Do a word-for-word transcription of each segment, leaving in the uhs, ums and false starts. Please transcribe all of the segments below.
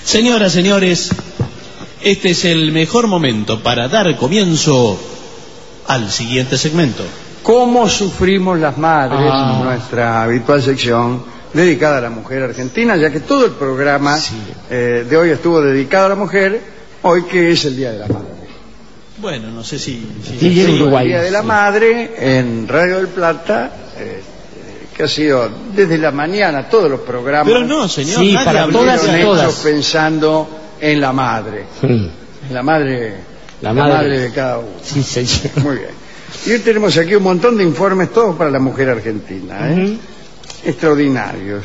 Señoras, señores, este es el mejor momento para dar comienzo al siguiente segmento. ¿Cómo sufrimos las madres? Ah. Nuestra habitual sección dedicada a la mujer argentina, ya que todo el programa sí. eh, de hoy estuvo dedicado a la mujer, hoy que es el Día de la Madre. Bueno, no sé si... si sí, el Día de la Madre en Radio del Plata... Eh, que ha sido desde la mañana todos los programas. Pero no, señor, sí, para todas y todas pensando en la madre, sí. en la madre, la, la madre. madre de cada uno. Sí, señor. Muy bien. Y hoy tenemos aquí un montón de informes, todos para la mujer argentina, ¿eh? Uh-huh. Extraordinarios.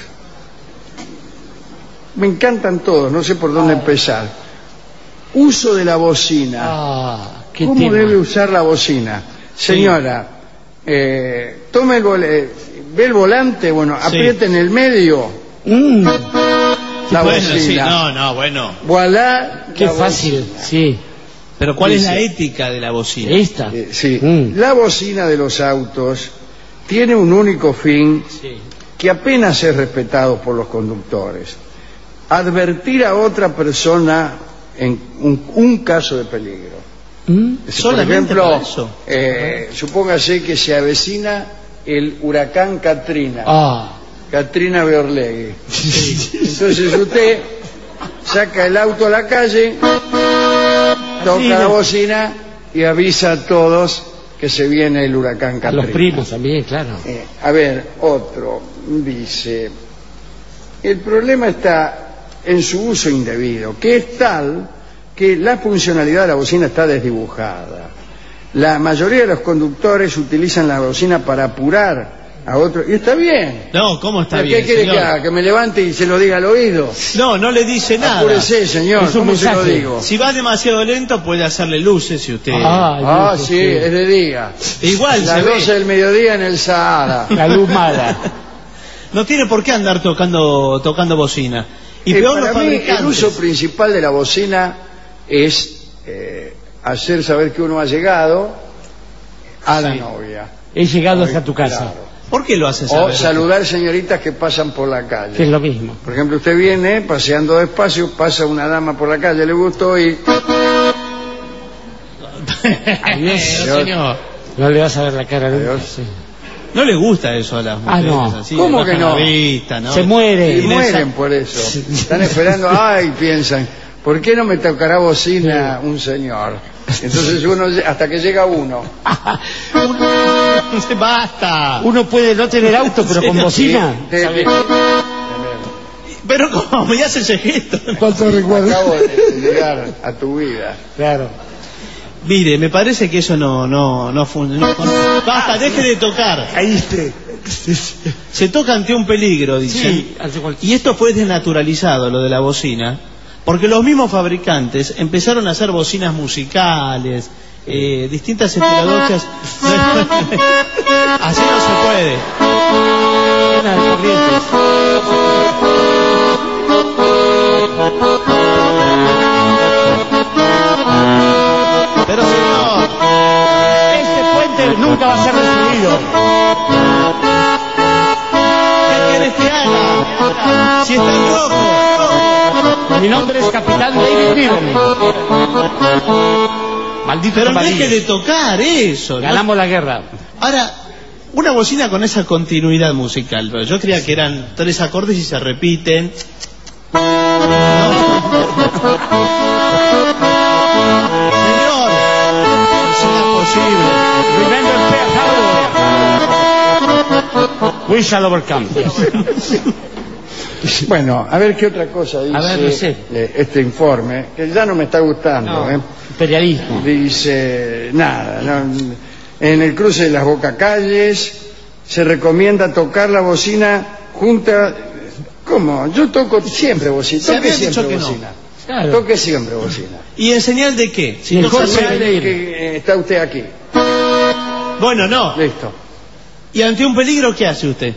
Me encantan todos, no sé por dónde ah. empezar. Uso de la bocina. Ah, ¿qué ¿Cómo tema? debe usar la bocina? Señora, sí. eh, tome el volante. Ve el volante, bueno, sí. aprieta en el medio. Mm. La bueno, bocina. Sí, no, no, bueno. Voilà. Qué fácil, bocina. Sí. Pero ¿cuál Dice, es la ética de la bocina? Esta. Eh, sí. Mm. La bocina de los autos tiene un único fin sí. que apenas es respetado por los conductores. Advertir a otra persona en un, un caso de peligro. Mm. Por ejemplo, eh, supóngase que se avecina el huracán Katrina. Ah. Katrina Beorlegui. Sí. Entonces usted saca el auto a la calle, toca sí, la bocina y avisa a todos que se viene el huracán Katrina. A los primos también, claro. Eh, a ver, otro dice, el problema está en su uso indebido, que es tal que la funcionalidad de la bocina está desdibujada. La mayoría de los conductores utilizan la bocina para apurar a otro. Y está bien. No, ¿cómo está ¿Qué bien? ¿Qué quiere señor? que haga? ¿Que me levante y se lo diga al oído? No, no le dice nada. Apúrese, señor. ¿Cómo se lo digo? Si va demasiado lento, puede hacerle luces si usted... Ah, ah sí, es de día. Igual Las doce del mediodía en el Sahara. La luz mala. No tiene por qué andar tocando tocando bocina. Y eh, peor para los mí, fabricantes. el uso principal de la bocina es eh, hacer saber que uno ha llegado a sí. la novia. He llegado hasta tu casa. Claro. ¿Por qué lo hace saber? O saludar señoritas que pasan por la calle. Que es lo mismo. Por ejemplo, usted viene paseando despacio, pasa una dama por la calle, le gustó y... Adiós, señor. No le vas a ver la cara nunca. Sí. No le gusta eso a las mujeres. Ah, no. Así, ¿Cómo que no? Vista, ¿no? Se muere. Y mueren por eso. Sí. Están esperando, ay, piensan, ¿por qué no me tocará bocina sí. un señor? Entonces uno, hasta que llega uno. Basta. Uno puede no tener auto, pero sí, con bocina. Sí, sí, sí. Pero ¿cómo me hace ese gesto? ¿Cuánto recuerdo? Acabo de llegar a tu vida. Claro. Mire, me parece que eso no no no funciona. No, basta, deje de tocar. Ahí esté. Se toca ante un peligro, dicen. Sí, y esto fue desnaturalizado, lo de la bocina, porque los mismos fabricantes empezaron a hacer bocinas musicales, eh, distintas estilogías. Así no se puede. Pero señor, este puente nunca va a ser destruido. ¿Qué quieres que haga? Si está en rojo. Mi nombre es Capitán David Niven. Maldito. Pero deje de tocar eso, ¿no? Ganamos la guerra. Ahora, una bocina con esa continuidad musical, pero yo creía que eran tres acordes y se repiten. No. Señor, no será posible. Remember Pearl We shall overcome. Bueno, a ver qué otra cosa dice a ver, no sé. este informe, que ya no me está gustando. No, ¿eh? Imperialismo. Dice, nada, no, en el cruce de las Bocacalles se recomienda tocar la bocina junta... ¿Cómo? Yo toco siempre bocina. Toque siempre bocina. No. Claro. Toque siempre bocina. ¿Y en señal de qué? Si mejor señal de que está usted aquí. Bueno, no. Listo. ¿Y ante un peligro qué hace usted?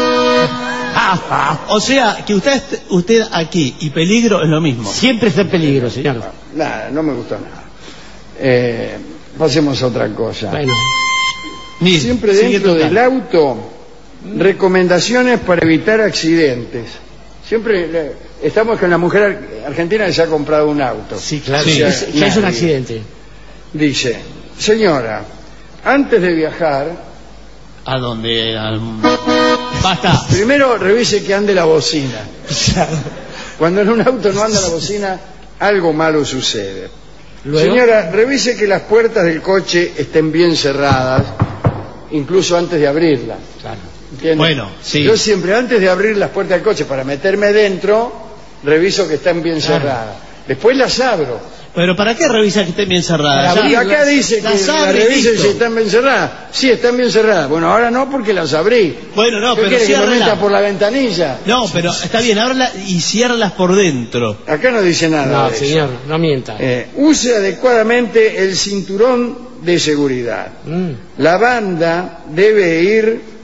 O sea, que usted usted aquí y peligro es lo mismo. Siempre está en peligro, señor. No, nada, no me gustó nada. Eh, pasemos a otra cosa. Bueno. Ni, Siempre dentro del auto, recomendaciones para evitar accidentes. Siempre le- estamos con la mujer ar- argentina que se ha comprado un auto. Sí, claro. Sí. Ya, es- ya es un Nadie. accidente. Dice, señora, antes de viajar, ¿A dónde? Al- Basta. primero revise que ande la bocina. Cuando en un auto no anda la bocina, algo malo sucede. Luego, Señora, revise que las puertas del coche estén bien cerradas, incluso antes de abrirlas. claro. ¿Entiende? Bueno, sí. Yo siempre antes de abrir las puertas del coche para meterme dentro, reviso que están bien Claro. cerradas. Después las abro. Pero ¿para qué revisa que estén bien cerradas? Y Ya, acá dice que las las abre y revise listo. si están bien cerradas. Sí, están bien cerradas. Bueno, ahora no porque las abrí. Bueno, no, ¿Qué pero quiere que lo meta ciérrala. por la ventanilla? No, pero está bien, ábrala y ciérralas por dentro. Acá no dice nada. No, de eso. señor, no mienta. Eh, use adecuadamente el cinturón de seguridad. Mm. La banda debe ir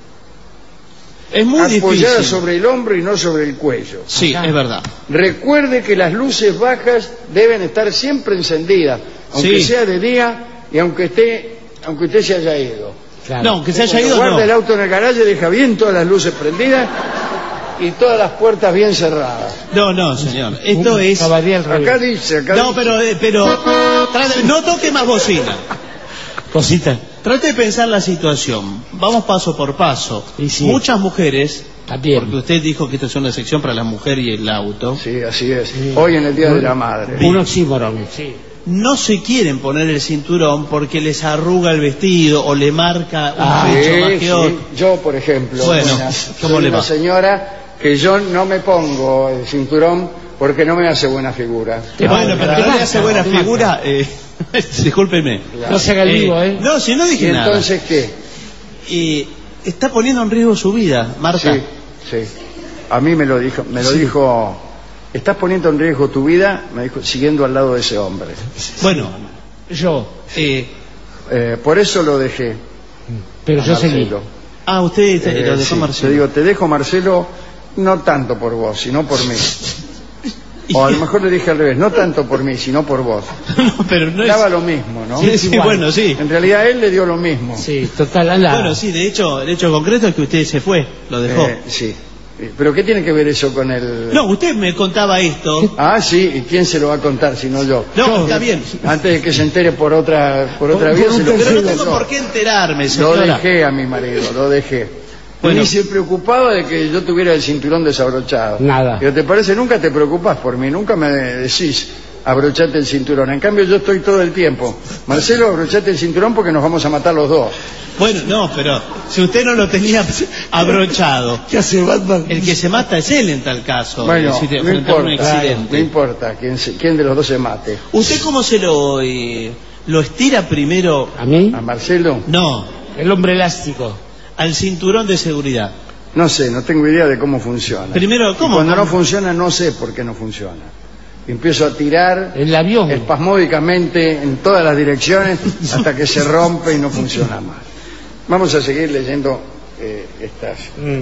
Es muy apoyada difícil. sobre el hombro y no sobre el cuello. Sí, Acá. es verdad. Recuerde que las luces bajas deben estar siempre encendidas, aunque Sí. sea de día y aunque esté, aunque usted se haya ido. Claro. No, que se haya Cuando ido, guarda no. el auto en el garaje, deja bien todas las luces prendidas y todas las puertas bien cerradas. No, no, señor. Esto Un es... caballero al revés. Acá dice, acá No, dice. pero, eh, pero trate- no toque más bocina. Cosita. Trate de pensar la situación. Vamos paso por paso. Y sí. Muchas mujeres, También. porque usted dijo que esta es una sección para la mujer y el auto, Sí, así es. Hoy en el Día de la Madre. Un oxímoron. Sí. no se quieren poner el cinturón porque les arruga el vestido o le marca un Ah, pecho Sí, más que sí. otro. Yo, por ejemplo, Bueno, buenas, ¿cómo soy le una va? señora que yo no me pongo el cinturón porque no me hace buena figura. Te Bueno, marca, pero te que no le marca, hace buena te marca. figura, eh, discúlpeme. No se haga el vivo, ¿eh? No, si no ¿Y dije nada. entonces qué? Y está poniendo en riesgo su vida, Marta. Sí, sí. A mí me lo dijo, me lo Sí. dijo, estás poniendo en riesgo tu vida, me dijo, siguiendo al lado de ese hombre. Bueno, Yo. eh, Eh, por eso lo dejé. Pero a yo seguí. Marcelo. ah, usted Eh, lo dejó sí, Marcelo. Te digo, te dejo Marcelo, no tanto por vos, sino por mí. O a lo mejor le dije al revés, no tanto por mí, sino por vos. No, pero no es... Daba lo mismo, ¿no? Sí, sí, igual. bueno, sí. En realidad él le dio lo mismo. Sí, total, anda. Bueno, sí, de hecho, el hecho concreto es que usted se fue, lo dejó. Eh, sí. Eh, ¿Pero qué tiene que ver eso con el...? No, usted me contaba esto. Ah, sí, ¿y quién se lo va a contar si no yo? No, está bien. Antes de que se entere por otra por otra Por- vía, por se un lo Pero no digo tengo yo. por qué enterarme, Lo señora. dejé a mi marido, lo dejé. Bueno. Ni se preocupaba de que yo tuviera el cinturón desabrochado. Nada. Pero te parece, nunca te preocupas por mí, nunca me decís, abrochate el cinturón. En cambio yo estoy todo el tiempo. Marcelo, abrochate el cinturón porque nos vamos a matar los dos. Bueno, no, pero si usted no lo tenía abrochado, ¿Qué hace Batman? el que se mata es él en tal caso. Bueno, si te- no frente a un importa, accidente. no importa quién, se- quién de los dos se mate. ¿Usted cómo se lo eh, lo estira primero? ¿A mí? ¿A Marcelo? No, El hombre elástico. al cinturón de seguridad. No sé, no tengo idea de cómo funciona. Primero, Y ¿cómo? cuando no ¿Cómo? funciona, no sé por qué no funciona. Empiezo a tirar El avión. espasmódicamente en todas las direcciones hasta que se rompe y no funciona más. Vamos a seguir leyendo eh, estos Mm,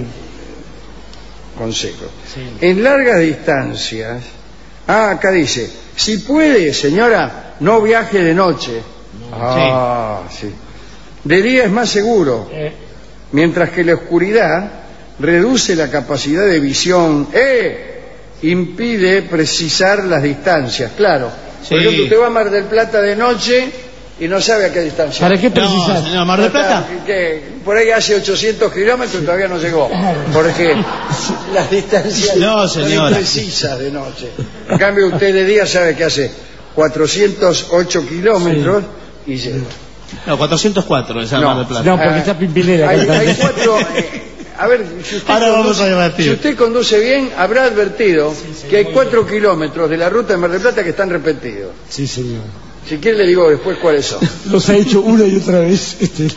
consejos. sí. En largas distancias, ah, acá dice, si puede, señora, no viaje de noche. Ah, sí. De día es más seguro, Eh, mientras que la oscuridad reduce la capacidad de visión e impide precisar las distancias. Claro, Sí. por ejemplo, usted va a Mar del Plata de noche y no sabe a qué distancia. ¿Para qué No, precisar? señor Mar del Plata. Que por ahí hace ochocientos kilómetros y todavía no llegó, porque las distancias No, son señora. imprecisas de noche. En cambio, usted de día sabe que hace cuatrocientos ocho kilómetros y llega. No, cuatrocientos cuatro es el No. Mar del Plata. No, porque Ah, está Pimpinela Hay, cantando. hay cuatro. eh, a ver, si usted, Ahora vamos conduce, a debatir. si usted conduce bien, habrá advertido que hay cuatro kilómetros de la ruta de Mar del Plata que están repetidos. Sí, señor. Si quiere, le digo después cuáles son. Los ha hecho una y otra vez. Este...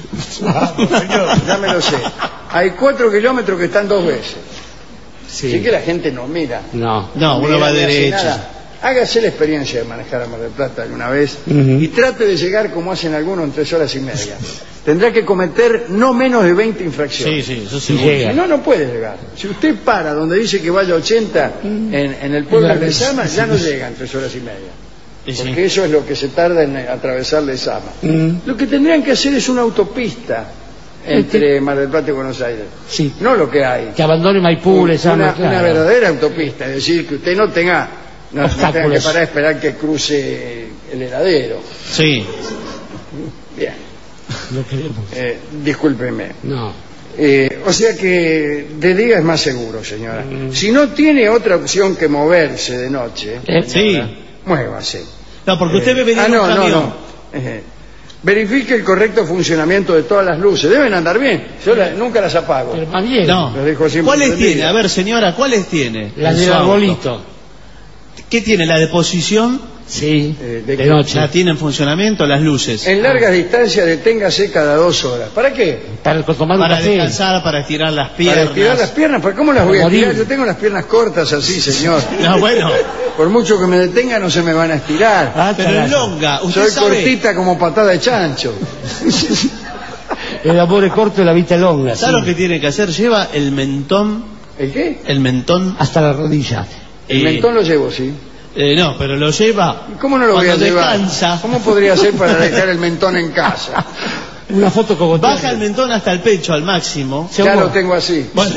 Ya me lo sé. Hay cuatro kilómetros que están dos veces. Sí. Así que la gente no mira. No. No, uno mira va ni hace derecho. nada. Hágase la experiencia de manejar a Mar del Plata de una vez Ujú. y trate de llegar como hacen algunos en tres horas y media. Tendrá que cometer no menos de veinte infracciones. Sí, sí, eso Y sí. llega. Si no, no puede llegar. Si usted para donde dice que vaya a ochenta en, en el pueblo La de vez- Lezama, ya no llega en tres horas y media. Y sí. Porque eso es lo que se tarda en atravesar Lezama. Mm. Lo que tendrían que hacer es una autopista entre Mar del Plata y Buenos Aires. Sí. No lo que hay. Que abandone Maipú, una, Lezama, claro. una verdadera autopista, es decir, que usted no tenga, no, no tenga que Obstáculos. parar a esperar que cruce el heladero. Sí. Bien, No queremos. eh, discúlpeme. No. Eh, o sea que de día es más seguro, señora. Mm. Si no tiene otra opción que moverse de noche, Eh, Sí. muévase. No, porque usted ve venir Ah, no, un no, camión. no. Eh, verifique el correcto funcionamiento de todas las luces. Deben andar bien. Yo la- nunca las apago. Pero más bien. No. Los dejo siempre ¿Cuáles prendidas. tiene? A ver, señora, ¿cuáles tiene? Las en del su auto? arbolito. ¿Qué tiene? ¿La de posición? Sí. Eh, de de qué? noche. ¿La tiene en funcionamiento? ¿Las luces? En largas distancias deténgase cada dos horas. ¿Para qué? Para tomar un Para café. descansar, para estirar las piernas. Para estirar las piernas. ¿Para cómo las voy a Morir. estirar? Yo tengo las piernas cortas así, señor. No, bueno, Por mucho que me detenga no se me van a estirar. Ah, pero carajo. en longa, usted Soy sabe, cortita como patada de chancho. El amor es corto y la vista es longa. ¿sabe sí. lo que tiene que hacer? Lleva el mentón, ¿El qué? el mentón, Hasta la rodilla. El eh, mentón lo llevo, sí. eh, no, pero lo lleva ¿Y ¿Cómo no lo voy a cuando llevar? descansa, ¿Cómo podría ser para dejar el mentón en casa? Una foto con baja el mentón hasta el pecho al máximo. Se Ya ahogó. lo tengo así. Bueno,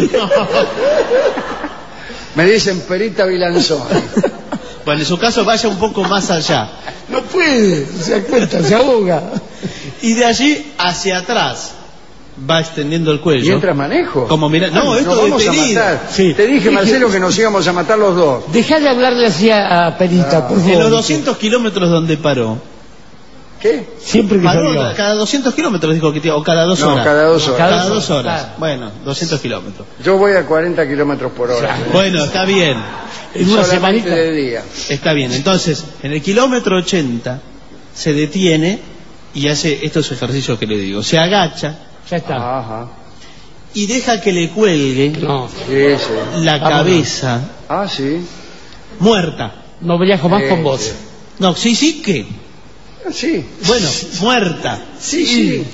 Me dicen Perita Vilanzón. bueno, en su caso vaya un poco más allá. No puede, se da cuenta, se ahoga. Y de allí hacia atrás va extendiendo el cuello. Mientras manejo. Como mira, no, Nos esto de vamos a pedida. matar. Sí. Te dije, Marcelo, que nos íbamos a matar los dos. Dejá de hablarle así a, a Perita, por favor. En los doscientos kilómetros donde paró. ¿Qué? Siempre que Paró salió. cada doscientos kilómetros dijo que tiene, o cada dos No, horas. cada dos horas. Cada, Cada dos dos horas. horas. Bueno, doscientos kilómetros. Yo voy a cuarenta kilómetros por hora. Ya. Bueno, está bien. En una Solamente semanita. de día. Está bien. Entonces, en el kilómetro ochenta se detiene y hace estos ejercicios que le digo. Se agacha Ya está. Ajá. y deja que le cuelgue No, Sí, sí. la Vámonos. cabeza Ah, sí. muerta. no viajo más Eh, con vos. sí. No, sí, sí, ¿qué? Ah, sí. Bueno, muerta. Sí, sí.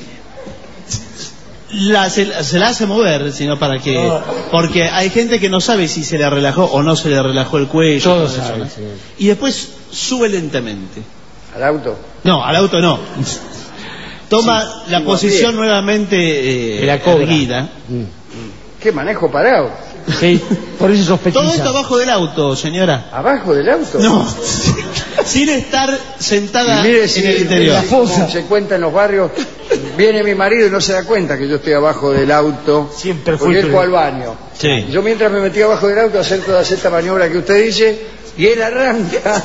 La, se, se la hace mover, sino para que... Porque hay gente que no sabe si se le relajó o no se le relajó el cuello. Todos todo eso, saben, ¿no? sí. Y después sube lentamente. Al auto. No, al auto no. Toma la sí, posición bien. nuevamente eh, De la cobra. erguida. Mm. ¿Qué manejo parado? Sí, por eso sospechosa. Todo esto abajo del auto, señora. ¿Abajo del auto? No, sin estar sentada Y mire si en el interior. la fosa. como se cuenta en los barrios, viene mi marido y no se da cuenta que yo estoy abajo del auto. Siempre porque fuiste- él fue al baño. Sí. Yo mientras me metí abajo del auto a hacer toda esta maniobra que usted dice, y él arranca.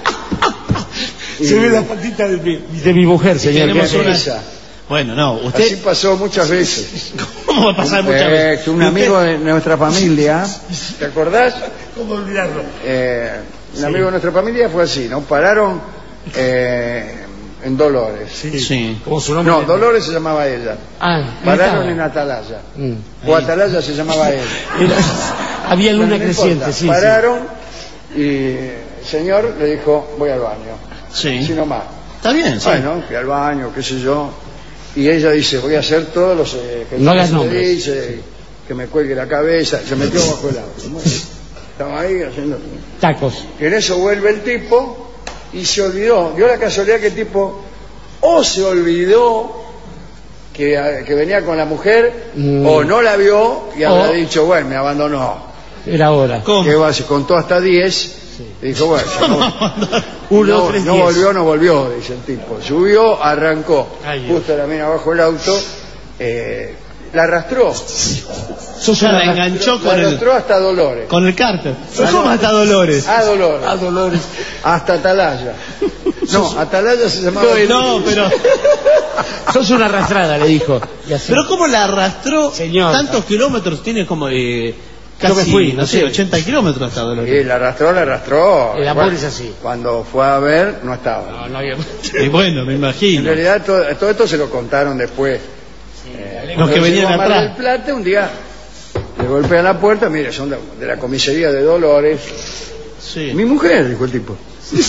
Se ve la patita de mi, de mi mujer, señor. tenemos Qué una- risa. Bueno, no, Así usted... pasó muchas veces. ¿Cómo va a pasar muchas Eh, veces? que un Usted- amigo de nuestra familia, ¿te acordás? ¿Cómo olvidarlo? Eh, un amigo de nuestra familia fue así, ¿no? Pararon eh, en Dolores. Sí. Como su nombre. No, Dolores se llamaba ella. Ah, Pararon estaba. en Atalaya. Mm. O Atalaya se llamaba él. Era- Había luna Bueno, no creciente, importa. sí. Pararon y el señor le dijo, voy al baño. Sí. Así nomás. Está bien, sí. Bueno, fui al baño, qué sé yo. Y ella dice, voy a hacer todos los eh, ejercicios No las que nombres. dice, que me cuelgue la cabeza. Se metió bajo el auto. Bueno, estaba ahí haciendo... Sí. Tacos. Y en eso vuelve el tipo y se olvidó. Dio la casualidad que el tipo o se olvidó que, que venía con la mujer Mm. o no la vio y O- habrá dicho, bueno, me abandonó. Era hora. ¿Cómo? Que va, se contó hasta diez y dijo, bueno, no, Uno, no, tres, no diez. volvió, no volvió, dice el tipo. Subió, arrancó, Ay, Dios. justo la mina abajo del auto, eh, la arrastró, Sos Ya una la enganchó la con el, arrastró hasta Dolores. con el cárter. ¿Cómo hasta Dolores? A Dolores. a Dolores. Hasta Atalaya. No, Atalaya se llamaba... No, pero... Sos una arrastrada, le dijo. Y así. Pero ¿cómo la arrastró Señor. tantos kilómetros? Tiene como eh, Yo casi, me fui, no no sé, sé. ochenta kilómetros hasta Dolores. Sí, la arrastró, la arrastró. El amor Bueno, es así. Cuando fue a ver, no estaba. No, no había. Y bueno, me En imagino. realidad, todo, todo esto se lo contaron después. Eh, Los que cuando venían llegó a Mar atrás. del Plata, un día le golpean la puerta, mire, son de, de la comisaría de Dolores. Sí. Mi mujer, dijo el tipo.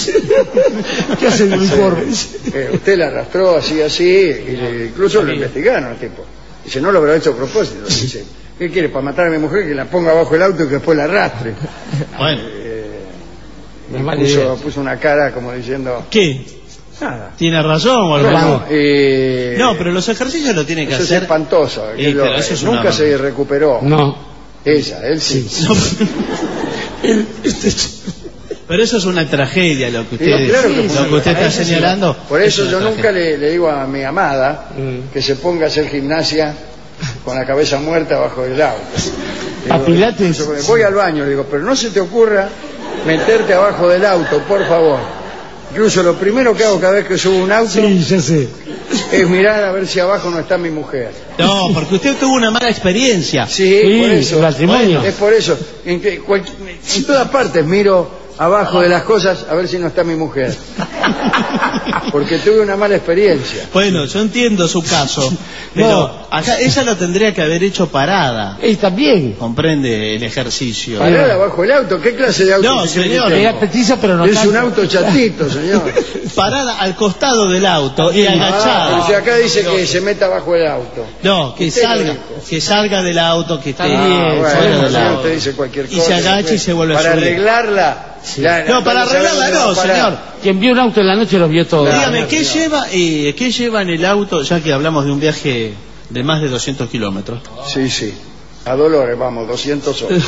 ¿Qué hace el uniforme? Eh, usted la arrastró así, así, y le- incluso lo investigaron al tipo. Dice, no lo habrá hecho a propósito. Dice, ¿qué quiere? Para matar a mi mujer, que la ponga abajo el auto y que después la arrastre. Bueno, Eh, No es mala puso, idea. puso una cara como diciendo, ¿qué? Nada. ¿Tiene razón o algo? Bueno, eh, No, pero los ejercicios lo tiene que eso hacer. es espantoso. Eh, que lo- pero eso es nunca una- se recuperó. No. Ella, él sí. No, El- este- pero eso es una tragedia lo que usted, Digo, claro que lo sí. que usted está Eso sí. señalando. Por es eso una yo tragedia. nunca le, le digo a mi amada Mm. que se ponga a hacer gimnasia con la cabeza muerta bajo el auto. ¿A Digo, Pilates? yo voy al baño, le digo, pero no se te ocurra meterte abajo del auto, por favor. Incluso lo primero que hago cada vez que subo un auto Sí, ya sé. es mirar a ver si abajo no está mi mujer. No, porque usted tuvo una mala experiencia. Sí, Sí, por eso. el matrimonio. Es por eso. En, que cual- en todas partes miro abajo de las cosas a ver si no está mi mujer. Porque tuve una mala experiencia. Bueno, yo entiendo su caso, pero No. acá ella lo tendría que haber hecho parada. Él también. Comprende el ejercicio. Parada abajo del auto, ¿qué clase de auto? No, es ese que señor. tengo? Era petiza, pero no Es un tanto. auto chatito, señor. Parada al costado del auto y Ah, pero agachada. si acá dice que se meta abajo del auto. No, que Usted lo salga, dijo. que salga del auto, que esté Está Ah, bien, bueno, fuera sabemos, del señor, auto. usted dice cualquier Y cosa. se agacha y después, se vuelve a Para subir. arreglarla. la- No, para cuando se arreglarla vea dónde no, va a parar. señor. Quien vio un auto en la noche lo vio todo. Claro. Dígame, ¿qué señor. lleva, eh, ¿qué lleva en el auto, ya que hablamos de un viaje de más de doscientos kilómetros? Sí, sí. A Dolores, vamos, doscientos horas.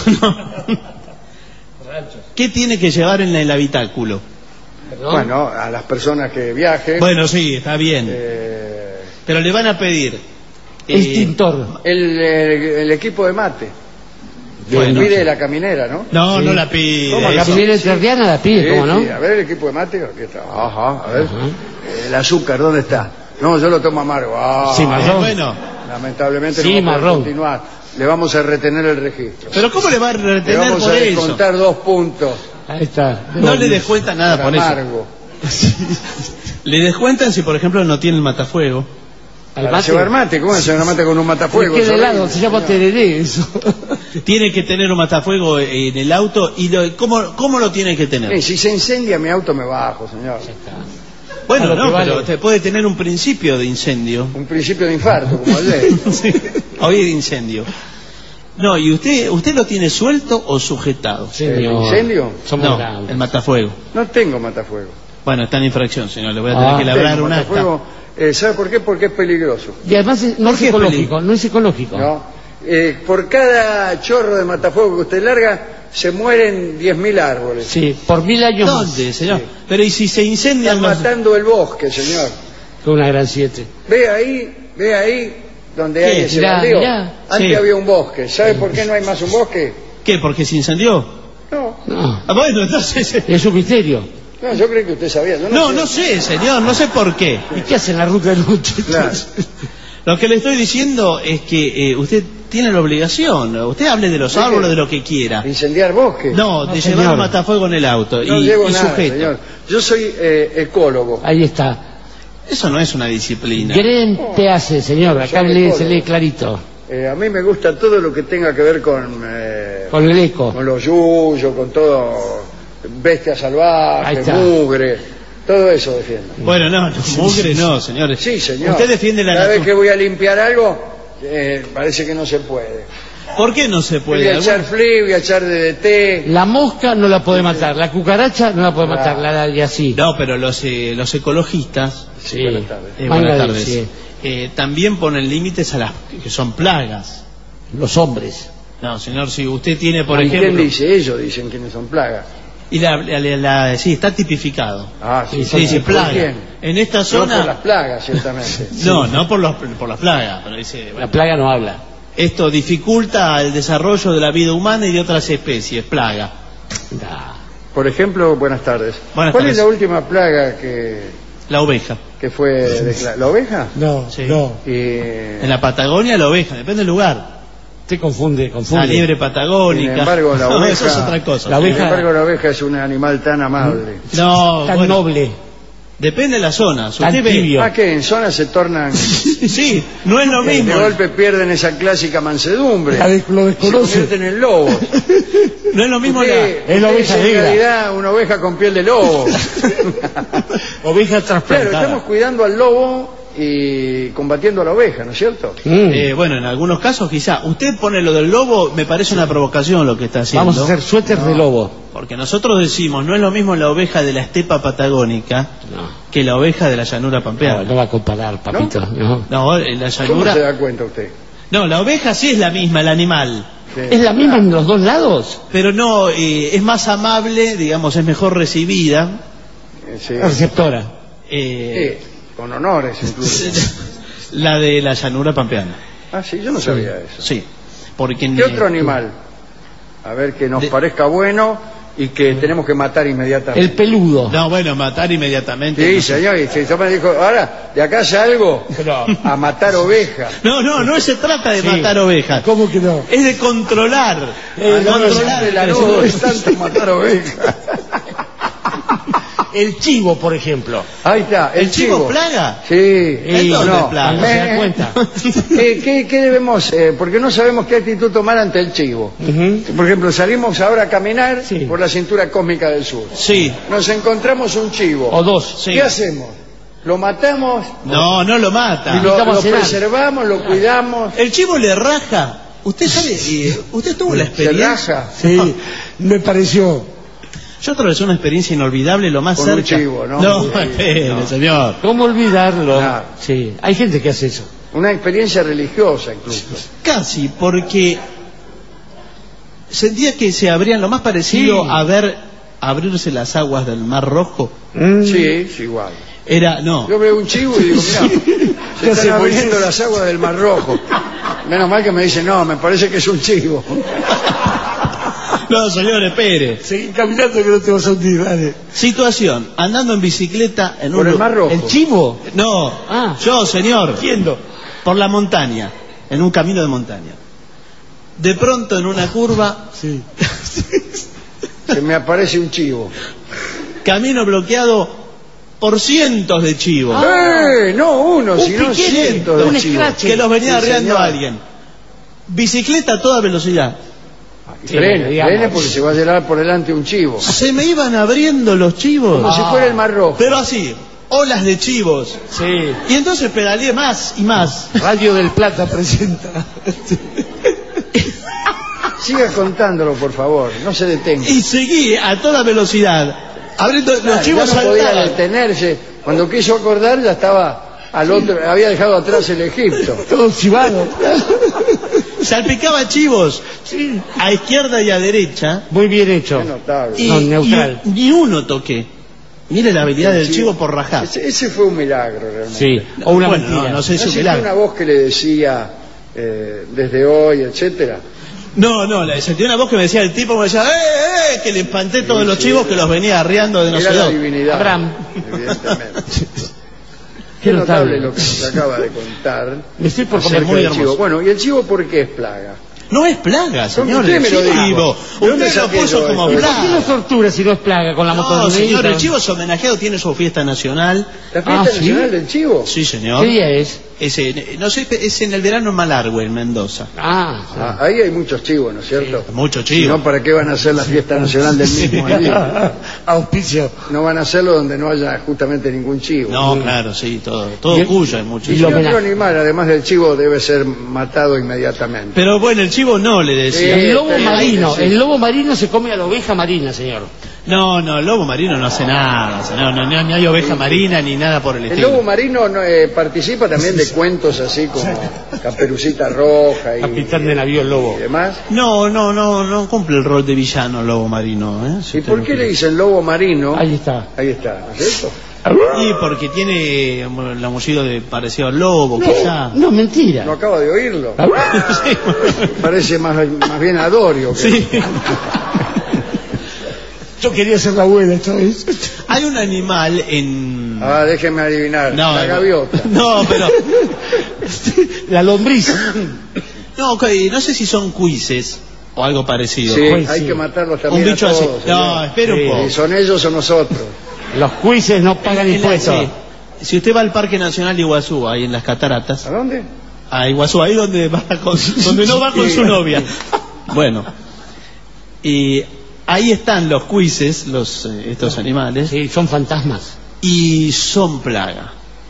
¿Qué tiene que llevar en el habitáculo? Perdón. Bueno, a las personas que viajen. Bueno, sí, está bien. eh, Pero le van a pedir... eh, Extintor. el, el- el equipo de mate. Bueno. Pide la caminera, ¿no? No, Sí. no la pide. ¿Cómo La eso. caminera entrerriana la pide, Sí, ¿cómo no? sí. A ver el equipo de mate. Aquí está. Ajá, a ver. Ajá. Eh, El azúcar, ¿dónde está? No, yo lo tomo amargo. Ah, Sí, Eh, marrón. bueno, lamentablemente Sí, no vamos a poder marrón. continuar. Le vamos a retener el registro. pero ¿cómo le va a Le retener vamos por a eso? descontar dos puntos. Ahí está. No le descuentan nada por por eso. amargo. Le descuentan si, por ejemplo, no tiene el matafuego. Al Para mate. llevar mate, ¿cómo se lleva mate con un matafuego? ¿Qué de Es horrible, helado? Se llama señor. tereré eso. Tiene que tener un matafuego en el auto. ¿Y lo- cómo, cómo lo tiene que tener? Eh, si se incendia mi auto me bajo, señor. Bueno, A lo no, que vale. pero usted puede tener un principio de incendio. Un principio de infarto, como ayer. Sí. Hoy de incendio. No, ¿y usted usted lo tiene suelto o sujetado? Señor. ¿El incendio? Somos No, grandes. el matafuego. No tengo matafuego. Bueno, está en infracción, señor. Le voy a tener Ah, que labrar Tengo un acta. matafuego. Eh, ¿Sabe por qué? Porque es peligroso. Y además es- no ¿Por es qué ecológico, peligro? no es ecológico. ¿No? Eh, por cada chorro de matafuego que usted larga, se mueren diez mil árboles. Sí, por mil años más. ¿Dónde, señor? Pero ¿y si se incendian Están los... matando el bosque, señor. Con una gran siete. Ve ahí, ve ahí, donde ¿Qué? hay ese Mirá, baldío. mirá. Antes Sí. había un bosque. ¿Sabe por qué no hay más un bosque? ¿Qué? ¿Porque se incendió? No, No, Ah, bueno, entonces... eh, es un misterio. no, yo creo que usted sabía. Yo No, sé. no sé, señor, no sé por qué. ¿Y qué hacen la ruta de noche? Claro. Lo que le estoy diciendo es que eh, usted tiene la obligación. Usted hable de los ¿De qué? árboles, de lo que quiera. ¿Incendiar bosque? No, No, de señor. llevar un matafuego en el auto. No y, llevo y nada, sujeto. señor. Yo soy eh, ecólogo. Ahí está. Eso no es una disciplina. Gren te hace, señor. Acá Soy lee, se ecólogo. lee clarito. Eh, a mí me gusta todo lo que tenga que ver con, eh, Con el eco. con los yuyos, con todo, bestias Ahí salvajes, está. mugre, todo eso defiendo. Bueno, no, no, mugre no, señores. Sí, señor. Usted defiende la Cada vez que naturaleza. voy a limpiar algo, eh, parece que no se puede. ¿Por qué no se Voy puede? a echar Algún- fli, voy a echar D D T. La mosca no la puede matar, la cucaracha no la puede matar, la y así. No, pero los, eh, los ecologistas, Sí, buenas tardes. eh, Manga buenas de- tardes, sí. eh, también ponen límites a las que son plagas. Los hombres. No, señor, si usted tiene, por ¿Y ejemplo... quién dice? Ellos dicen quiénes son plagas. Y la, la- la- la- sí, está tipificado. Ah, sí, Sí, dice ¿por plaga. quién? En esta No zona... por las plagas, ciertamente. No, no por, los, por las plagas, pero dice... bueno, La plaga no habla. esto dificulta el desarrollo de la vida humana y de otras especies, plaga. Da. Por ejemplo, buenas tardes. Buenas ¿Cuál tardes. es la última plaga que, La oveja. que fue declarada? ¿La oveja? No, Sí. no. Y, En la Patagonia la oveja, depende del lugar. Te confunde, La confunde. liebre patagónica. Sin embargo, la No, oveja- eso es otra cosa. La sin oveja- embargo, la oveja es un animal tan amable. No, Tan bueno, noble. depende de la zona. Si Tan usted ve- tibio. Ah, que en zonas se tornan, Sí, no es lo mismo. de golpe pierden esa clásica mansedumbre. La des- lo Se desconoce. convierten en lobos. No es lo mismo Usted- la... Es la usted oveja en negra. realidad una oveja con piel de lobo. Oveja Claro, trasplantada. estamos cuidando al lobo y combatiendo a la oveja, ¿no es cierto? Mm. Eh, bueno, en algunos casos quizá. Usted pone lo del lobo, me parece una provocación lo que está haciendo. Vamos a hacer suéter No, de lobo. Porque nosotros decimos, no es lo mismo la oveja de la estepa patagónica No. que la oveja de la llanura No, pampeana. no va a comparar, papito. ¿No? No, en la ¿Cómo llanura... se da cuenta usted? No, la oveja sí es la misma, el animal. Sí. ¿Es la misma en los dos lados? Pero no, eh, es más amable, digamos, es mejor recibida. Eh, sí. Receptora. eh, Sí, con honores incluso. la de la llanura pampeana. Ah, sí, yo no sabía eso. Sí. Porque en- ¿Qué otro animal? A ver, que nos De- parezca bueno y que tenemos que matar inmediatamente. El peludo. No, bueno, matar inmediatamente. Sí, no sé. señor, y si usted me dijo, ahora, de acá salgo Pero- a matar ovejas. No, no, no se trata de Sí. matar ovejas. ¿Cómo que no? Es de controlar. Eh, de no, no, controlar de la el no, crecimiento. es tanto matar ovejas. El chivo, por ejemplo. Ahí está, el, ¿El chivo plaga? Sí, ¿En dónde no. plaga? ¿No se da Eh, cuenta? ¿Qué, qué, qué debemos? Eh, porque no sabemos qué actitud tomar ante el chivo. Ujú. Por ejemplo, salimos ahora a caminar Sí. por la cintura cósmica del sur. Sí, Nos encontramos un chivo. O dos. sí. ¿Qué hacemos? ¿Lo matamos? No, no lo mata. Y ¿Lo, invitamos lo a cenar. preservamos? ¿Lo cuidamos? El chivo le raja. Usted sabe, eh, usted tuvo la ¿Se experiencia. raja? Sí, me pareció. Yo atravesé una experiencia inolvidable, lo más Con un cerca. chivo, ¿no? No, Sí, espere, no. señor. ¿Cómo olvidarlo? Claro. Sí, hay gente que hace eso. Una experiencia religiosa incluso. Casi, porque sentía que se abrían lo más parecido Sí. a ver abrirse las aguas del Mar Rojo. Mm. Sí, es igual. Era, no. Yo veo un chivo y digo, mira, se ¿Qué hace, están abriendo Moisés? las aguas del Mar Rojo. Menos mal que me dice, no, me parece que es un chivo. No, señor, espere. Seguí caminando que no te vas a hundir, dale. Situación, andando en bicicleta en Por un el lu- Mar Rojo. ¿El chivo? No, Ah. yo, señor. Entiendo. Por la montaña, en un camino de montaña. De pronto en una curva, Sí. Se me aparece un chivo. camino bloqueado por cientos de chivos. ¡Eh! No uno, Un sino piquete, cientos un de chivos. scratch. Que los venía Sí, arreando señor. a alguien. Bicicleta a toda velocidad. Sí, Frene, digamos. frene porque se va a llevar por delante un chivo. Se me iban abriendo los chivos. Como si fuera el Mar Rojo. Pero así, olas de chivos. Sí. Y entonces pedaleé más y más. Radio del Plata presenta. Siga contándolo, por favor, no se detenga. Y seguí a toda velocidad. Abriendo, los Claro, chivos ya no podía saltaban. detenerse. Cuando quiso acordar ya estaba al otro, había dejado atrás el Egipto. Todo chivado. Salpicaba chivos. Sí. A izquierda y a derecha. Muy bien hecho. Qué notable. Y, No, neutral. y ni uno toqué. Mire la habilidad del Sí. chivo por rajar. Ese, ese fue un milagro realmente. Sí. O una Bueno, mentira. no, no sé ¿No si un existía milagro. una voz que le decía eh, desde hoy, etcétera? No, no, le sentí una voz que me decía el tipo, me decía, ¡eh, eh! Que le espanté todos los chivos que los venía arreando de no Era sé la dónde. divinidad. Abraham. Evidentemente. Qué Qué notable notable. lo que nos acaba de contar. Me estoy por acerca comer muy del hermoso. chivo. Bueno, ¿y el chivo por qué es plaga? No es plaga, señor. Usted El me lo dijo. chivo. ¿De dónde Usted lo saqué puso yo como esto? ¿Por qué lo plaga. tortura si no es plaga con la No, motoneta? señor, el chivo es homenajeado, tiene su fiesta nacional. ¿La fiesta Ah, ¿sí? nacional del chivo? Sí, señor. ¿Qué día es? Es en, no sé, es en el verano en Malargüe, en Mendoza. Ah, Ah, ahí hay muchos chivos, ¿no es cierto? Mucho Si chivo. no, ¿para qué van a hacer la fiesta nacional del mismo día? auspicio. No van a hacerlo donde no haya justamente ningún chivo. No, claro, sí, todo, todo Y- cuyo, hay mucho y ¿Y chivo. lo- qué otro homenaje. animal, además del chivo, debe ser matado inmediatamente? Pero bueno, el chivo no le decía. Sí. El lobo Este, marino. sí. El lobo marino se come a la oveja marina, señor. No, no, el lobo marino no hace nada, señor, no, no, ni hay oveja marina ni nada por el El estilo. lobo marino no, eh, participa también de cuentos así como Caperucita Roja y, Capitán de navío el lobo. y demás. No, no, no, no cumple el rol de villano el lobo marino. ¿eh? Si ¿Y usted por lo qué le quiere. dicen lobo marino? Ahí está. Ahí está, ¿no es cierto? Y porque tiene um, el aullido de parecido al lobo, quizá. No, mentira. No acabo de oírlo. Sí. Parece más, más bien Adorio. Que... Sí. Yo quería ser la abuela esta vez. Hay un animal en... Ah, déjeme adivinar. No, la no. gaviota. No, pero... La lombriz. No, ok, no sé si son cuises o algo parecido. Sí, Pues hay sí. que matarlos Un también bicho a así. todos. No, señor. espere un Sí. poco. Y son ellos o nosotros. Los juices no pagan En la- impuestos. sí. Si usted va al Parque Nacional de Iguazú, ahí en las cataratas, ¿A dónde? a Iguazú, ahí donde va con, donde no va con su novia. Bueno, y ahí están los cuises, los eh, estos animales, Sí, son fantasmas. y son plaga.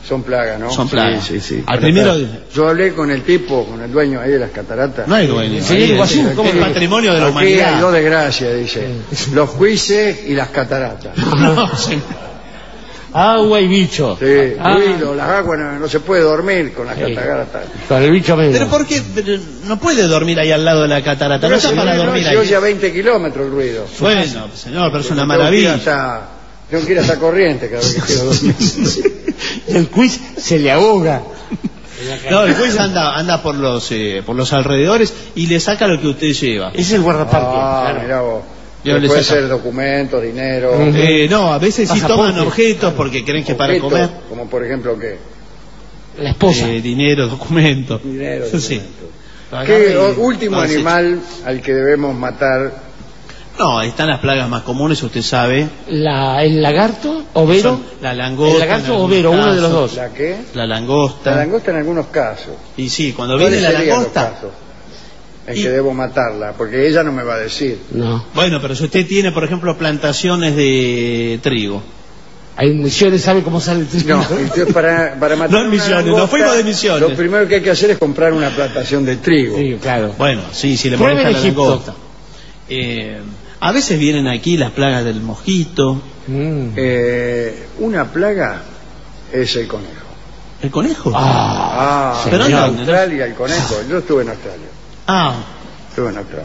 Son plagas, ¿no? Son plagas. Sí, sí, sí. Al primero... Yo hablé con el tipo, con el dueño ahí de las cataratas. No hay dueño. Sí, ahí, Iguazú, es- ¿cómo es que- patrimonio de la Aquí hay humanidad. dos desgracias, dice. Los juices y las cataratas. No, sí. Agua y bicho. Sí, Ah, ruido, las aguas, no, no se puede dormir con las Sí. cataratas. Con el bicho menos. Pero ¿por qué? Pero no puede dormir ahí al lado de la catarata. No Pero está si para no, dormir se ahí. oye a veinte kilómetros el ruido. Bueno, señor, pero es una Tengo que ir maravilla. hasta- Tengo que ir hasta Corriente cada vez que quiero dormir. El quiz se le ahoga. No, el juez anda, anda por los eh, por los alrededores y le saca lo que usted lleva. Es el guardaparque. Ah, claro. mirá vos. Yo le Puede saco. ser documentos, dinero. Ujú. Eh, no, a veces sí Pasaporte. toman objetos porque creen que para objetos, comer. Como por ejemplo, ¿qué? La esposa. Eh, dinero, documentos. Dinero. Sí. documentos. ¿Qué Agarra y- o- último no, sí. animal al que debemos matar? No, están las plagas más comunes, usted sabe. La, el lagarto, overo. Son la langosta. El lagarto en o algunos overo, uno de los casos. dos. ¿La qué? La langosta. La langosta en algunos casos. Y sí, cuando ¿Cuáles viene la serían los langosta. casos en Y- que debo matarla? Porque ella no me va a decir. No. Bueno, pero si usted tiene, por ejemplo, plantaciones de trigo. Hay misiones, ¿sabe cómo sale el trigo? No, entonces para, para matar No en una Misiones, langosta, nos fuimos de Misiones. Lo primero que hay que hacer es comprar una plantación de trigo. Sí, claro. Bueno, sí, si le Pruebe molesta en la Egipto. langosta. Eh, a veces vienen aquí las plagas del mosquito. Mm. Eh, una plaga es el conejo. ¿El conejo? Ah, Ah, Pero en ¿dónde, no? Australia el conejo. Yo estuve en Australia. Ah, Estuve en Australia.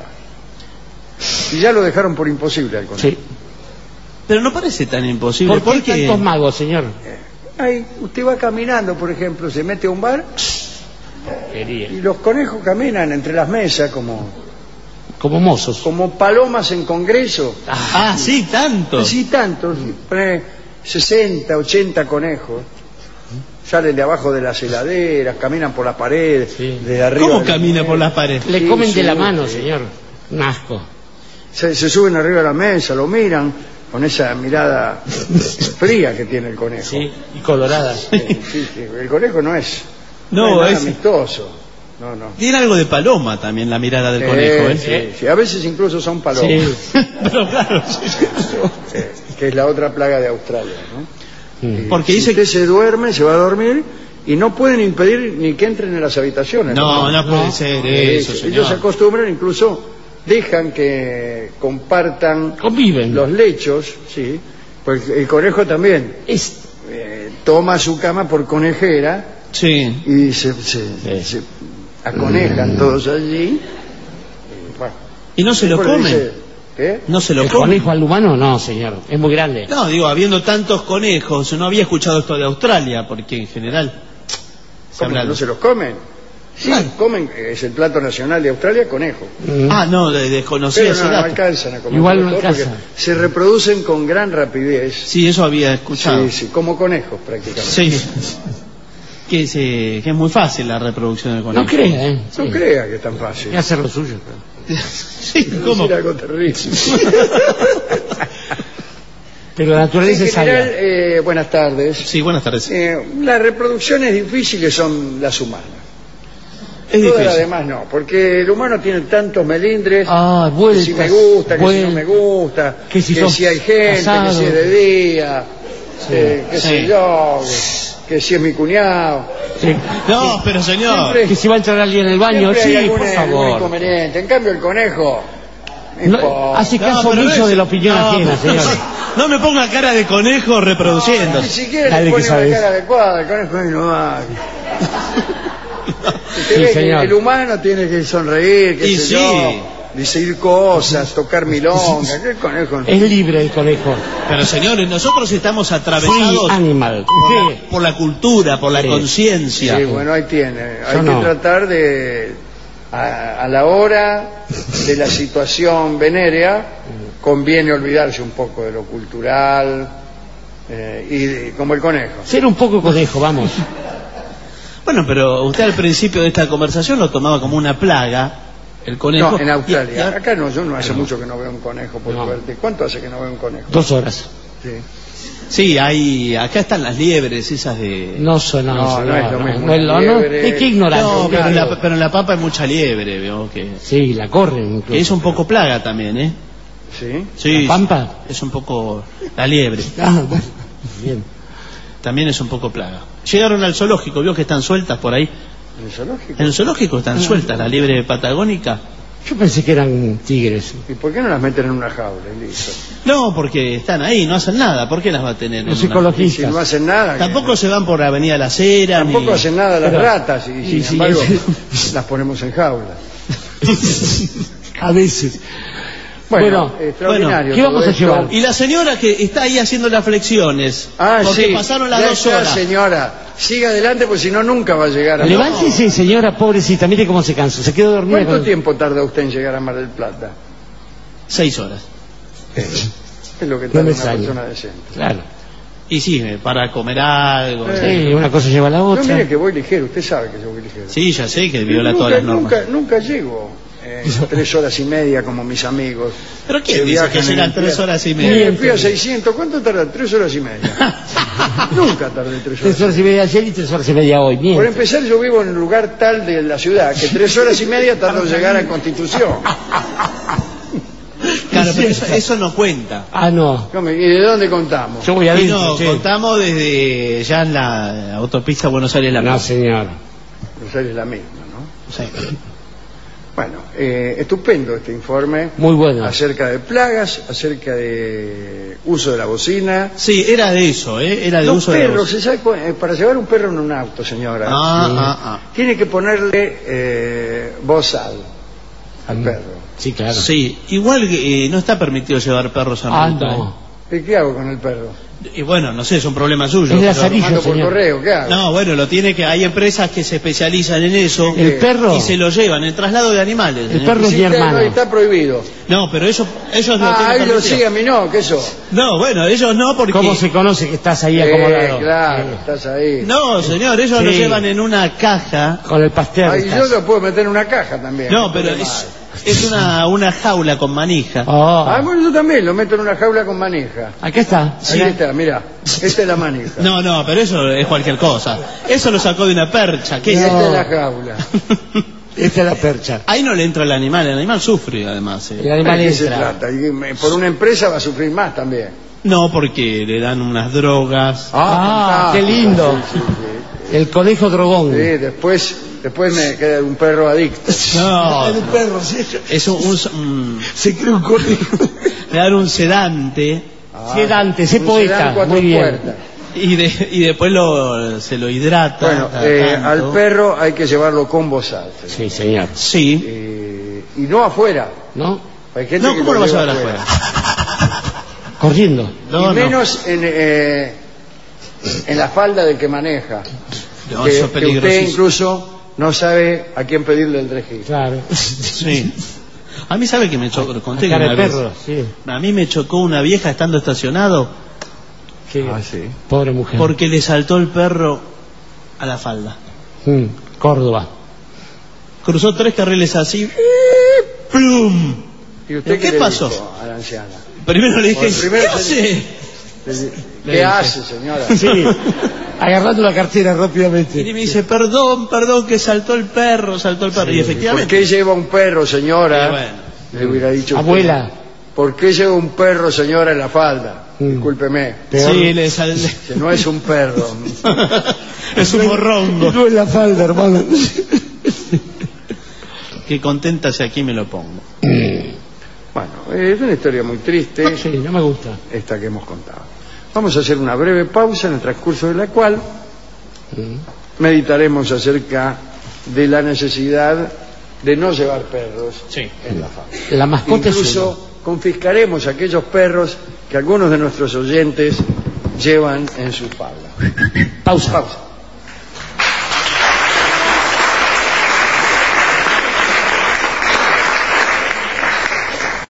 Y ya lo dejaron por imposible al conejo. sí. pero no parece tan imposible. ¿Por qué hay porque tantos magos, señor? Ahí, usted va caminando, por ejemplo, se mete a un bar Quería. y los conejos caminan entre las mesas como, Como mozos. como palomas en congreso. Ah, sí, tanto. Así tantos, pone sesenta, ochenta conejos. Salen de abajo de las heladeras, caminan por las paredes, Sí. de arriba. ¿Cómo del- camina por las paredes? Le Sí, comen sí, de la sí. mano, señor. Un asco. Se, se suben arriba de la mesa, lo miran con esa mirada fría que tiene el conejo. Sí, y colorada. Sí, sí, sí. El conejo no es, No, es nada es- amistoso. No, no. Tiene algo de paloma también la mirada del Eh, conejo, ¿eh? sí, sí. A veces incluso son palomas, Sí. Pero claro, sí. eh, que es la otra plaga de Australia, ¿no? Mm. Porque Si dice usted se duerme, se va a dormir y no pueden impedir ni que entren en las habitaciones. No, no puede No. ser Eh, eso, Ellos señor. se acostumbran, incluso dejan que compartan Conviven. los lechos, sí, pues el conejo también Es... eh, toma su cama por conejera Sí. y se, se, Sí. se aconejan todos allí. Y, bueno, ¿Y no se lo después le comen? dice, ¿qué? ¿No se lo ¿El comen? conejo al humano? No, señor. Es muy grande. No, digo, habiendo tantos conejos, no había escuchado esto de Australia, porque en general se ¿Cómo habla que de- no se los comen? Sí, Claro. comen, eh, es el plato nacional de Australia, conejo. Mm. Ah, no, de- desconocía Pero ese no, no dato. alcanzan a comer Igual no todo porque alcanza. se reproducen con gran rapidez. Sí, eso había escuchado. Sí, sí, como conejos prácticamente. Sí. Que es, eh, que es muy fácil la reproducción del conejo. No crea, ¿eh? No Sí. crea que es tan fácil. Hay que hacer lo suyo. pero- Sí, Es ¿cómo? algo terrible. Pero la En naturaleza es general, sabia. eh, buenas tardes. Sí, buenas tardes. Eh, las reproducciones difíciles son las humanas. Es Todas las difícil. demás no, porque el humano tiene tantos melindres. Ah, que vueltas. si me gusta, que si no vueltas. me gusta, que si que sos si hay gente, casado. que si es de día, eh, que Sí. sé yo, que, que si es mi cuñado. Sí. No, pero señor. Siempre- Que si va a entrar alguien en el baño, Siempre hay sí, algún, por algún favor. inconveniente. En cambio, el conejo. no No, importa. hace No, caso pero omiso es- de la opinión no, ajena, pero- señor. No me ponga cara de conejo reproduciendo. Ni siquiera Dale le que pone una sabes. cara adecuada, el conejo ahí no va. Usted Sí, ve que señor. el humano tiene que sonreír, que Y sé sí. yo, decir cosas, tocar milonga, que el conejo no. Es libre el conejo. Pero señores, nosotros estamos Free atravesados animal. por Sí. la, por la cultura, por la Sí. conciencia. Sí, bueno, ahí tiene. Hay Yo que no. tratar de, a, a la hora de la situación venérea, conviene olvidarse un poco de lo cultural, eh, y de- como el conejo. Ser un poco conejo, vamos. Bueno, pero usted al principio de esta conversación lo tomaba como una plaga, el conejo. No, en Y- Australia. y- Acá no, yo no hace mucho que no veo un conejo, por No. suerte. ¿Cuánto hace que no veo un conejo? Dos horas. Sí. Sí, hay, acá están las liebres, esas de... No son No, no, no es lo mismo no es lo- una no, liebre. es que ignorante. No, pero en, claro. la, pero en la papa hay mucha liebre, veo que, Sí, la corren incluso. que es un poco plaga también, ¿eh? ¿Sí? Sí, ¿La pampa? es un poco... La liebre, Ah, bueno. Bien. también es un poco plaga. Llegaron al zoológico, vio que están sueltas por ahí. ¿En el zoológico? En el zoológico están sueltas, la liebre patagónica. Yo pensé que eran tigres. ¿Y por qué no las meten en una jaula y listo? No, porque están ahí, no hacen nada. ¿Por qué las va a tener? En Los una- Y ecologistas. si no hacen nada... Tampoco que- se van por la Avenida La Cera. Tampoco ni... hacen nada las Pero- ratas y, Sí, sin sí, embargo es- las ponemos en jaulas. A veces. Bueno, Bueno, extraordinario. ¿qué vamos todo a esto. llevar? Y la señora que está ahí haciendo las flexiones. Ah, porque sí. pasaron las Ya dos está, horas. señora, siga adelante porque si no nunca va a llegar a... Levántese, señora, pobrecita, mire cómo se cansó. Se quedó dormida. ¿Cuánto con- tiempo tarda usted en llegar a Mar del Plata? Seis horas. Es lo que No tarda me una sale. persona decente. Claro. Y sí, eh, para comer algo. Eh. Sí, una cosa lleva a la No, otra. mire que voy ligero, usted sabe que yo voy ligero. Sí, ya sé que Pero viola nunca, todas las normas. Nunca, nunca llego eh, tres horas y media como mis amigos. ¿Pero quién que dice que viajan en llegan el tres día. horas y Mire, media? fui a seiscientos, ¿cuánto tarda? Tres horas y media. Nunca tardé tres horas. Tres horas y media ayer y tres horas y media hoy. Bien. Por empezar, yo vivo en un lugar tal de la ciudad que tres horas y media tardo en llegar a Constitución. Claro, pero eso, eso no cuenta. Ah, no. ¿Y de dónde contamos? Yo voy Y adentro. no, che. contamos desde ya en la autopista Buenos Aires-La No, Plata. señor. Pues es la misma, ¿no? Sí. Bueno, eh, estupendo este informe. Muy bueno. Acerca de plagas, acerca de uso de la bocina. Sí, era de eso, ¿eh? Era de Los uso de la perros, voz. ¿se sabe cu- eh, para llevar un perro en un auto, señora, Ah, Sí. ah, ah. tiene que ponerle eh, bozal al Mm. perro. Sí, claro. Sí, igual que eh, no está permitido llevar perros a Ah, ruta, no. ¿Y qué hago con el perro? ¿eh? Y bueno, no sé, es un problema suyo. Es de pero- Lazarillo, Mando por señor. correo, ¿qué hago? No, bueno, lo tiene que... Hay empresas que se especializan en eso El perro. y se lo llevan, el traslado de animales. El señor. perro es Si mi usted hermano. no está prohibido. No, pero ellos, ellos lo Ah, tienen ellos permitido. sí, a mí no, ¿qué eso? No, bueno, ellos no porque... ¿Cómo se conoce que estás ahí Eh, acomodado? claro, Sí. estás ahí. No, señor, ellos lo Sí. llevan en una caja. Con el pastel. Ahí estás. yo lo puedo meter en una caja también. No, ¿qué pero problema es, hay? es una, una jaula con manija. Oh. Ah, bueno, yo también lo meto en una jaula con manija. Acá está. Ahí está, mira, esta es la manija. No, no, pero eso es cualquier cosa. Eso lo sacó de una percha. ¿Qué Y es? esta No. es la jaula. Esta es la percha. Ahí no le entra el animal, el animal sufre además. eh. El animal ¿De qué se entra. trata? Y me- por una empresa va a sufrir más también. No, porque le dan unas drogas. Ah, fantástico. qué lindo. Sí, sí, sí. El conejo drogón. Sí, después, después me queda un perro adicto. No, El perro, sí. es un, un- un- Se cree un conejo. le dan un sedante Ah, Sí, Dante, sé un poeta, sedán cuatro muy bien. puertas. y, de- y después lo, se lo hidrata. Bueno, cada eh, tanto. al perro hay que llevarlo con bozal. Sí, señor. Sí. Eh, y no afuera. ¿No? Hay gente No, que ¿cómo lo vas a lleva ver afuera? Corriendo. No, y no. menos en, eh, en la falda del que maneja. No, que, eso es que usted peligrosísimo. incluso no sabe a quién pedirle el registro. Claro. Sí. A mí sabe que me chocó, conté que Cara una de vez. perro, sí. A mí me chocó una vieja estando estacionado Qué- Ah, sí. Pobre mujer. porque le saltó el perro a la falda. Mm, Córdoba. Cruzó tres carriles así. ¡Plum! ¿Y usted ¿Qué le pasó? dijo a la anciana? Primero le dije, Bueno, primero ¿qué se- hace? Le di- Le ¿Qué dije. hace, señora? Sí, agarrando la cartera rápidamente. Y me dice, perdón, perdón, que saltó el perro, saltó el perro. y ¿Por efectivamente... qué lleva un perro, señora? Y bueno. Le hubiera dicho usted. Abuela. ¿Por qué lleva un perro, señora, en la falda? Mm. Discúlpeme. Peor. Sí, le sal... Que no es un perro. es un morrongo. No es la falda, hermano. Que contenta si aquí me lo pongo. Bueno, es una historia muy triste Sí, no me gusta. esta que hemos contado. Vamos a hacer una breve pausa en el transcurso de la cual Mm. meditaremos acerca de la necesidad de no llevar perros Sí. en la falda. La mascota es Incluso confiscaremos aquellos perros que algunos de nuestros oyentes llevan en su falda. uno. Pausa. Pausa.